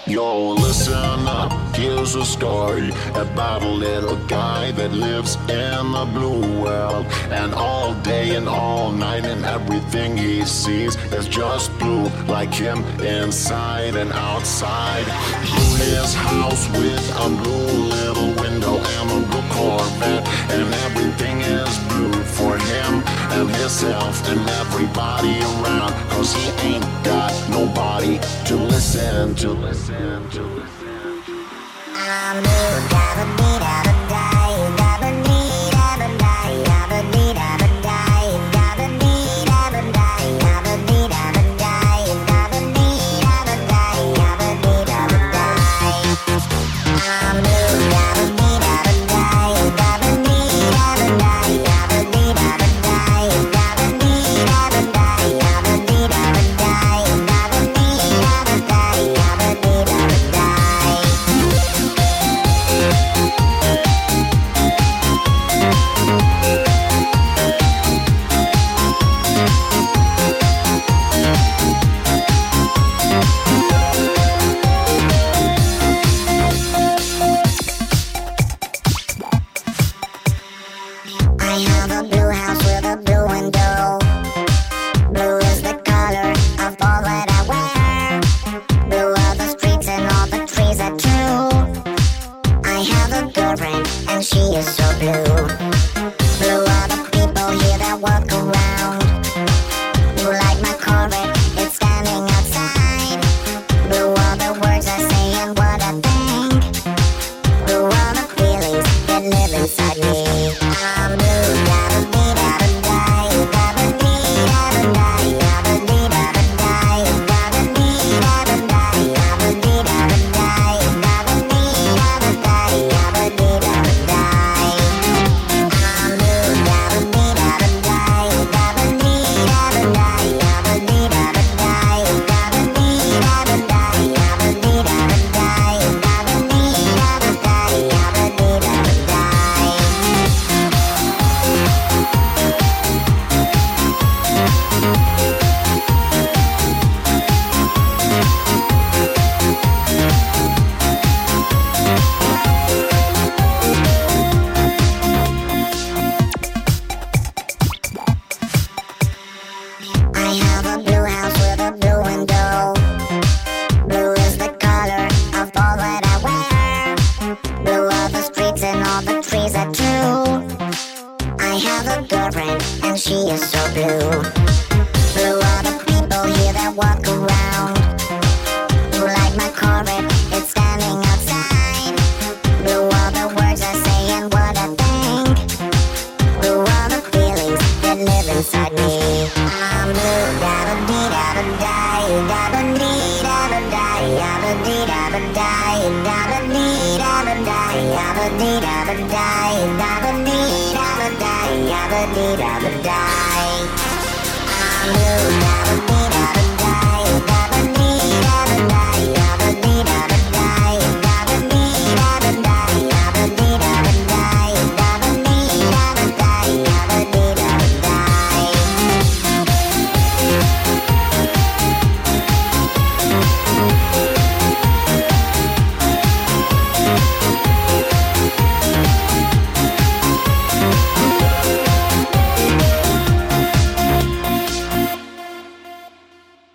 Yo, listen up, here's a story about a little guy that lives in the blue world. And all day and all night and everything he sees is just blue, like him inside and outside. Blue his house with a blue little window and a blue Corvette. And everything is blue for him and himself and everybody around. Cause he ain't got nobody to listen to. I'm blue, da-ba-dee-da-ba-die, da-ba-dee-da-ba-die, da-ba-dee-da-ba-die, da-ba-dee-da-ba-die, da-ba-dee-da-ba-die, da-ba-dee-da-ba-die, da-ba-dee-da-ba-die. I'm blue, da-ba-dee-da-ba-die, da-ba-dee-da-ba-die, da-ba-dee-da-ba-die, da-ba-dee-da-ba-die, da-ba-dee-da-ba-die, I have a blue house with a blue window. Blue is the color of all that I wear. Blue are the streets and all the trees are true. I have a girlfriend and she is so blue. Blue are the people here that walk around. Blue like my Corvette, it's standing outside. Blue are the words I say and what I think. Blue are the feelings that live inside me. I'm blue, da-ba-dee-da-ba-die, da-ba-dee-da-ba-die, da-ba-dee-da-ba-die, da-ba-dee-da-ba-die, da-ba-dee-da-ba-die, da-ba-dee-da-ba-die, da-ba-dee-da-ba-die. I'm blue, da-ba-dee-da-ba-die, da-ba-dee-da-ba-die, da-ba-dee-da-ba-die, da-ba-dee-da-ba-die, da-ba-dee-da-ba-die, da-ba-dee-da-ba-die. I have a blue house with a blue window. Blue is the color of all that I wear. Blue are the streets and all the trees are true. I have a girlfriend and she is so blue. Blue are the people here that walk around. Blue like my Corvette, it's standing outside. Blue are the words I say and what I think. Blue are the feelings that live inside me. I'm blue, da-ba-dee-da-ba-die, da-ba-dee-da-ba-die, da-ba-dee-da-ba-die, da-ba-dee-da-ba-die, da-ba-dee-da-ba-die, da-ba-dee-da-ba-die, da-ba-dee-da-ba-die. I'm blue, da-ba-dee.